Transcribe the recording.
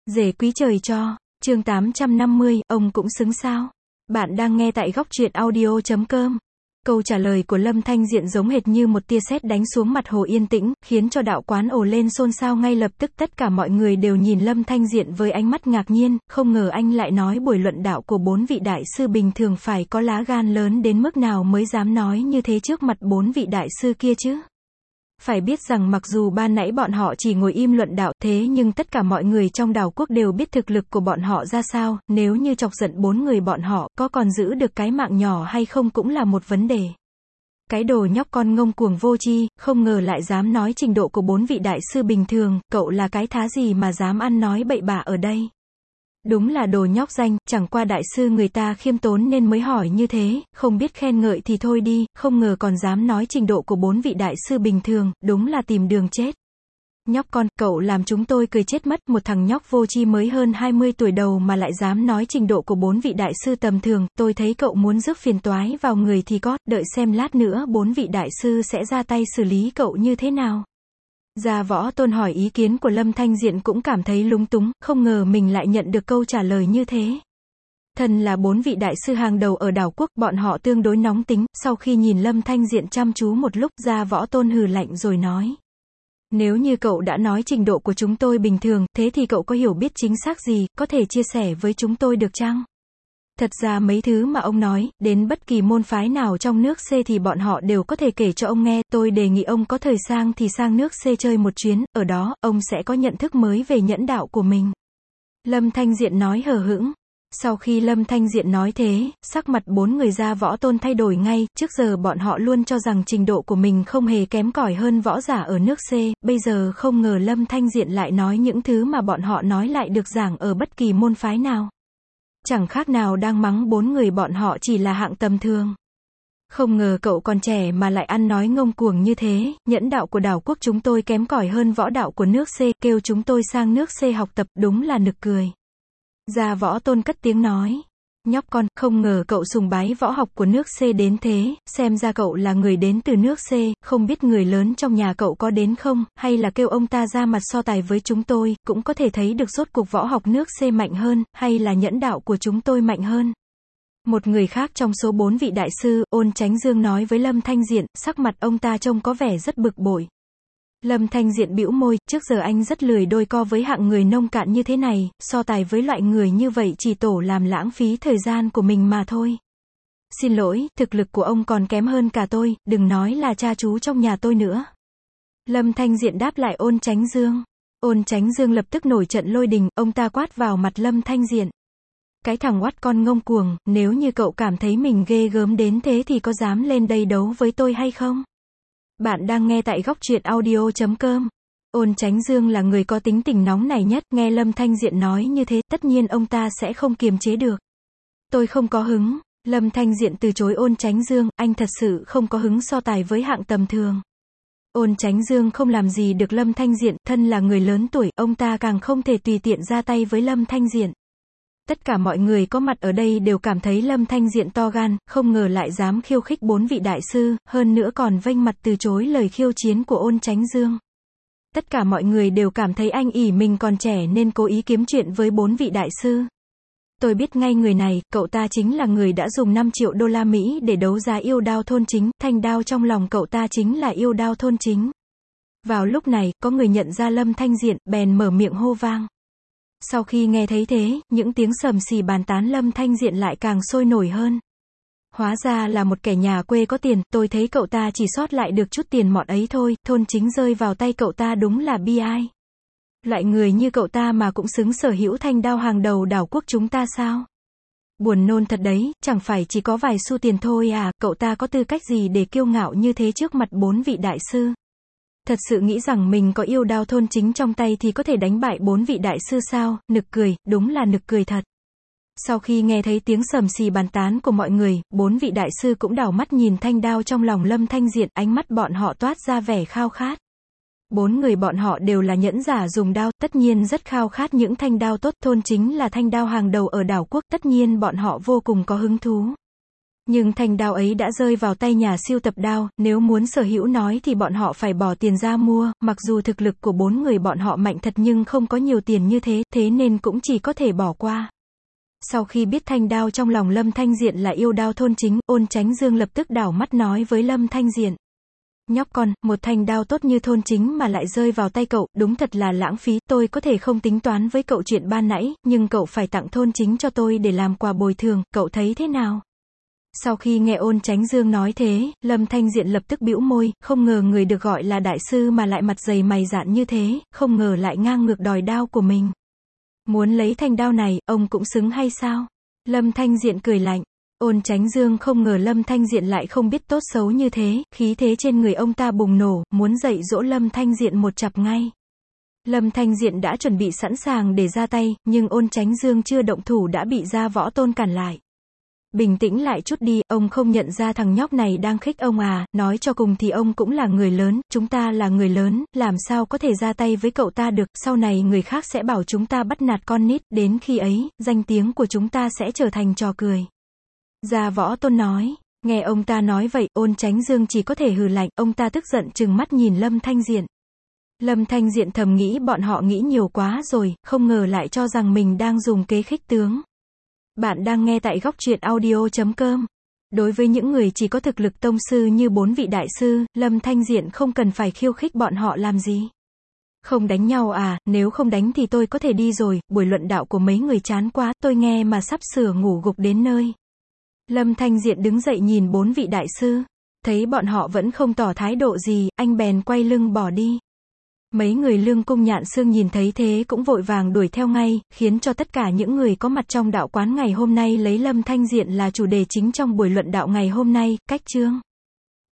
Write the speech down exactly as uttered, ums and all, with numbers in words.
Rể quý trời cho, chương tám trăm năm mươi, ông cũng xứng sao? Bạn đang nghe tại góc truyện audio chấm com. Câu trả lời của Lâm Thanh Diện giống hệt như một tia sét đánh xuống mặt hồ yên tĩnh, khiến cho đạo quán ồ lên xôn xao ngay lập tức. Tất cả mọi người đều nhìn Lâm Thanh Diện với ánh mắt ngạc nhiên, không ngờ anh lại nói buổi luận đạo của bốn vị đại sư bình thường phải có lá gan lớn đến mức nào mới dám nói như thế trước mặt bốn vị đại sư kia chứ. Phải biết rằng mặc dù ban nãy bọn họ chỉ ngồi im luận đạo, thế nhưng tất cả mọi người trong đảo quốc đều biết thực lực của bọn họ ra sao, nếu như chọc giận bốn người bọn họ, có còn giữ được cái mạng nhỏ hay không cũng là một vấn đề. Cái đồ nhóc con ngông cuồng vô tri, không ngờ lại dám nói trình độ của bốn vị đại sư bình thường, cậu là cái thá gì mà dám ăn nói bậy bạ ở đây. Đúng là đồ nhóc danh, chẳng qua đại sư người ta khiêm tốn nên mới hỏi như thế, không biết khen ngợi thì thôi đi, không ngờ còn dám nói trình độ của bốn vị đại sư bình thường, đúng là tìm đường chết. Nhóc con, cậu làm chúng tôi cười chết mất, một thằng nhóc vô tri mới hơn hai mươi tuổi đầu mà lại dám nói trình độ của bốn vị đại sư tầm thường, tôi thấy cậu muốn rước phiền toái vào người thì có, đợi xem lát nữa bốn vị đại sư sẽ ra tay xử lý cậu như thế nào. Gia Võ Tôn hỏi ý kiến của Lâm Thanh Diện cũng cảm thấy lúng túng, không ngờ mình lại nhận được câu trả lời như thế. Thân là bốn vị đại sư hàng đầu ở đảo quốc, bọn họ tương đối nóng tính, sau khi nhìn Lâm Thanh Diện chăm chú một lúc, Gia Võ Tôn hừ lạnh rồi nói. Nếu như cậu đã nói trình độ của chúng tôi bình thường, thế thì cậu có hiểu biết chính xác gì, có thể chia sẻ với chúng tôi được chăng? Thật ra mấy thứ mà ông nói, đến bất kỳ môn phái nào trong nước C thì bọn họ đều có thể kể cho ông nghe, tôi đề nghị ông có thời sang thì sang nước C chơi một chuyến, ở đó, ông sẽ có nhận thức mới về nhẫn đạo của mình. Lâm Thanh Diện nói hờ hững. Sau khi Lâm Thanh Diện nói thế, sắc mặt bốn người Gia Võ Tôn thay đổi ngay, trước giờ bọn họ luôn cho rằng trình độ của mình không hề kém cỏi hơn võ giả ở nước C, bây giờ không ngờ Lâm Thanh Diện lại nói những thứ mà bọn họ nói lại được giảng ở bất kỳ môn phái nào. Chẳng khác nào đang mắng bốn người bọn họ chỉ là hạng tầm thường. Không ngờ cậu còn trẻ mà lại ăn nói ngông cuồng như thế, nhẫn đạo của đảo quốc chúng tôi kém cỏi hơn võ đạo của nước C, kêu chúng tôi sang nước C học tập, đúng là nực cười. Gia Võ Tôn cất tiếng nói. Nhóc con, không ngờ cậu sùng bái võ học của nước C đến thế, xem ra cậu là người đến từ nước C, không biết người lớn trong nhà cậu có đến không, hay là kêu ông ta ra mặt so tài với chúng tôi, cũng có thể thấy được rốt cuộc võ học nước C mạnh hơn, hay là nhẫn đạo của chúng tôi mạnh hơn. Một người khác trong số bốn vị đại sư, Ôn Chánh Dương nói với Lâm Thanh Diện, sắc mặt ông ta trông có vẻ rất bực bội. Lâm Thanh Diện bĩu môi, trước giờ anh rất lười đôi co với hạng người nông cạn như thế này, so tài với loại người như vậy chỉ tổ làm lãng phí thời gian của mình mà thôi. Xin lỗi, thực lực của ông còn kém hơn cả tôi, đừng nói là cha chú trong nhà tôi nữa. Lâm Thanh Diện đáp lại Ôn Chánh Dương. Ôn Chánh Dương lập tức nổi trận lôi đình, ông ta quát vào mặt Lâm Thanh Diện. Cái thằng oắt con ngông cuồng, nếu như cậu cảm thấy mình ghê gớm đến thế thì có dám lên đây đấu với tôi hay không? Bạn đang nghe tại góc truyện audio chấm com. Ôn Chánh Dương là người có tính tình nóng nảy nhất, nghe Lâm Thanh Diện nói như thế, tất nhiên ông ta sẽ không kiềm chế được. Tôi không có hứng. Lâm Thanh Diện từ chối Ôn Chánh Dương, anh thật sự không có hứng so tài với hạng tầm thường. Ôn Chánh Dương không làm gì được Lâm Thanh Diện, thân là người lớn tuổi, ông ta càng không thể tùy tiện ra tay với Lâm Thanh Diện. Tất cả mọi người có mặt ở đây đều cảm thấy Lâm Thanh Diện to gan, không ngờ lại dám khiêu khích bốn vị đại sư, hơn nữa còn vênh mặt từ chối lời khiêu chiến của Ôn Chánh Dương. Tất cả mọi người đều cảm thấy anh ỷ mình còn trẻ nên cố ý kiếm chuyện với bốn vị đại sư. Tôi biết ngay người này, cậu ta chính là người đã dùng năm triệu đô la Mỹ để đấu giá yêu đao thôn chính, thanh đao trong lòng cậu ta chính là yêu đao thôn chính. Vào lúc này, có người nhận ra Lâm Thanh Diện, bèn mở miệng hô vang. Sau khi nghe thấy thế, những tiếng sầm xì bàn tán Lâm Thanh Diện lại càng sôi nổi hơn. Hóa ra là một kẻ nhà quê có tiền, tôi thấy cậu ta chỉ sót lại được chút tiền mọn ấy thôi, thôn chính rơi vào tay cậu ta đúng là bi ai. Loại người như cậu ta mà cũng xứng sở hữu thanh đao hàng đầu đảo quốc chúng ta sao? Buồn nôn thật đấy, chẳng phải chỉ có vài xu tiền thôi à, cậu ta có tư cách gì để kiêu ngạo như thế trước mặt bốn vị đại sư? Thật sự nghĩ rằng mình có yêu đao thôn chính trong tay thì có thể đánh bại bốn vị đại sư sao, nực cười, đúng là nực cười thật. Sau khi nghe thấy tiếng sầm xì bàn tán của mọi người, bốn vị đại sư cũng đảo mắt nhìn thanh đao trong lòng Lâm Thanh Diện, ánh mắt bọn họ toát ra vẻ khao khát. Bốn người bọn họ đều là nhẫn giả dùng đao, tất nhiên rất khao khát những thanh đao tốt, thôn chính là thanh đao hàng đầu ở đảo quốc, tất nhiên bọn họ vô cùng có hứng thú. Nhưng thanh đao ấy đã rơi vào tay nhà sưu tập đao, nếu muốn sở hữu nói thì bọn họ phải bỏ tiền ra mua, mặc dù thực lực của bốn người bọn họ mạnh thật nhưng không có nhiều tiền như thế, thế nên cũng chỉ có thể bỏ qua. Sau khi biết thanh đao trong lòng Lâm Thanh Diện là yêu đao thôn chính, Ôn Chánh Dương lập tức đảo mắt nói với Lâm Thanh Diện. Nhóc con, một thanh đao tốt như thôn chính mà lại rơi vào tay cậu, đúng thật là lãng phí, tôi có thể không tính toán với cậu chuyện ban nãy, nhưng cậu phải tặng thôn chính cho tôi để làm quà bồi thường, cậu thấy thế nào? Sau khi nghe Ôn Chánh Dương nói thế, Lâm Thanh Diện lập tức bĩu môi, không ngờ người được gọi là đại sư mà lại mặt dày mày dạn như thế, không ngờ lại ngang ngược đòi đao của mình. Muốn lấy thanh đao này, ông cũng xứng hay sao? Lâm Thanh Diện cười lạnh. Ôn Chánh Dương không ngờ Lâm Thanh Diện lại không biết tốt xấu như thế, khí thế trên người ông ta bùng nổ, muốn dạy dỗ Lâm Thanh Diện một chặp ngay. Lâm Thanh Diện đã chuẩn bị sẵn sàng để ra tay, nhưng Ôn Chánh Dương chưa động thủ đã bị Gia Võ Tôn cản lại. Bình tĩnh lại chút đi, ông không nhận ra thằng nhóc này đang khích ông à, nói cho cùng thì ông cũng là người lớn, chúng ta là người lớn, làm sao có thể ra tay với cậu ta được, sau này người khác sẽ bảo chúng ta bắt nạt con nít, đến khi ấy, danh tiếng của chúng ta sẽ trở thành trò cười. Gia Võ Tôn nói, nghe ông ta nói vậy, Ôn Chánh Dương chỉ có thể hừ lạnh, ông ta tức giận trừng mắt nhìn Lâm Thanh Diện. Lâm Thanh Diện thầm nghĩ bọn họ nghĩ nhiều quá rồi, không ngờ lại cho rằng mình đang dùng kế khích tướng. Bạn đang nghe tại góc truyện audio chấm com. Đối với những người chỉ có thực lực tông sư như bốn vị đại sư, Lâm Thanh Diện không cần phải khiêu khích bọn họ làm gì. Không đánh nhau à, nếu không đánh thì tôi có thể đi rồi, buổi luận đạo của mấy người chán quá, tôi nghe mà sắp sửa ngủ gục đến nơi. Lâm Thanh Diện đứng dậy nhìn bốn vị đại sư, thấy bọn họ vẫn không tỏ thái độ gì, anh bèn quay lưng bỏ đi. Mấy người Lương Cung Nhạn Xương nhìn thấy thế cũng vội vàng đuổi theo ngay, khiến cho tất cả những người có mặt trong đạo quán ngày hôm nay lấy Lâm Thanh Diện là chủ đề chính trong buổi luận đạo ngày hôm nay, cách chương.